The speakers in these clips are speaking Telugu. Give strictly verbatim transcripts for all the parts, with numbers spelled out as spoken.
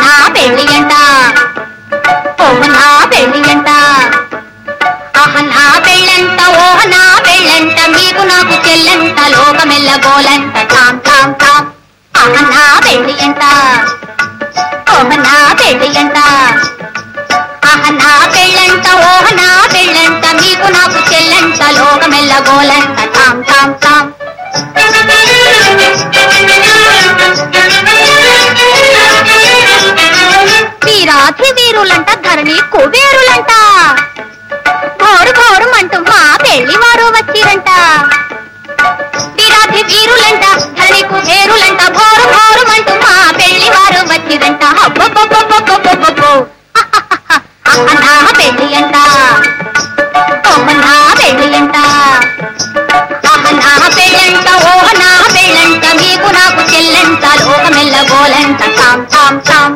నా పెళ్లి అంట ఓహ నా పెళ్లి అంట ఆహ నా పెళ్ళంట ఓహ నా పెళ్ళంట మీకు నాకు చెల్లంట లోకమెల్లగోలంట తాం తాం తాం ఆహ నా పెళ్లి అంట ఓహ నా పెళ్లి అంట ఆహ నా పెళ్ళంట ఓహ నా పెళ్ళంట మీకు నాకు చెల్లంట లోకమెల్లగోలంట తాం తాం తాం వీరాధి వీరులంట ధరణి కుబేరులంట ఘోరు ఘోరుమంటూ మా పెళ్లి వారు వచ్చిరంట వీరాధి వీరులంట ధరణి కుబేరులంట ఘోరు ఘోరుమంటూ మా పెళ్లి వారు వచ్చిరంట అబ్బబ్బబ్బబ్బబ్బబ్బబ్బో నా పెళ్లి అంట ఓహ నా పెళ్లి అంట ఆహ నా పెళ్ళంట ఓహ నా పెళ్ళంట మీకు నాకు చెల్లంట లోకమెల్లగోలంట తాం తాం తాం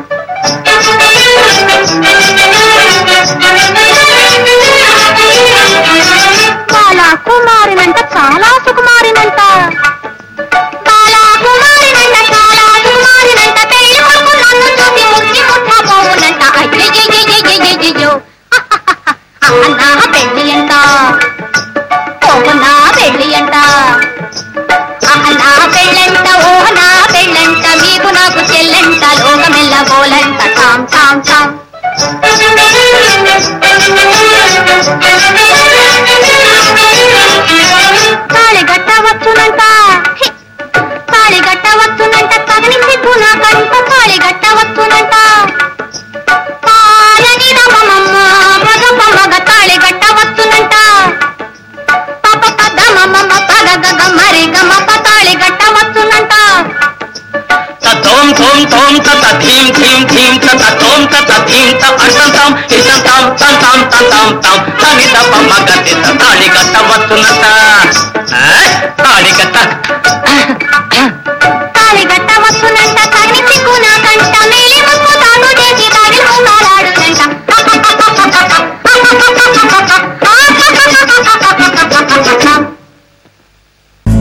బాలా కుమారినంట చాలా సుకుమారినంట బాలా కుమారినంట చాలా సుకుమారినంట పెళ్లి కొడుకు నన్ను చూసి ముక్కి ముట్ట పోవునంట అయ్యయ్యయ్యయ్యయ్యో నా పెళ్లి అంట ఓహ నా పెళ్లి అంట ఆహ నా పెళ్ళంట ఓహ నా పెళ్ళంట మీకు నాకు చెల్లంట లోకమెల్లగోలంట తాం తాం తాం తాళిగట్ట వచ్చునంట తాళిగట్ట వచ్చునంట కదని సిగ్గు నాకంట తాళిగట్ట వచ్చునంట పాలని రమమ్మ మగ మగ తాళిగట్ట వచ్చునంట పాప పద మమ్మ పగ గగ మరి గమ తాళిగట్ట వచ్చునంట తోం తోం తోం తత థీం థీం థీం తత తోం తత థీం త అర్థం తాం ఇష్టం తాం తం తాం తం తాం తాం తని తప మగ తాళి గట్ట వస్తున్నట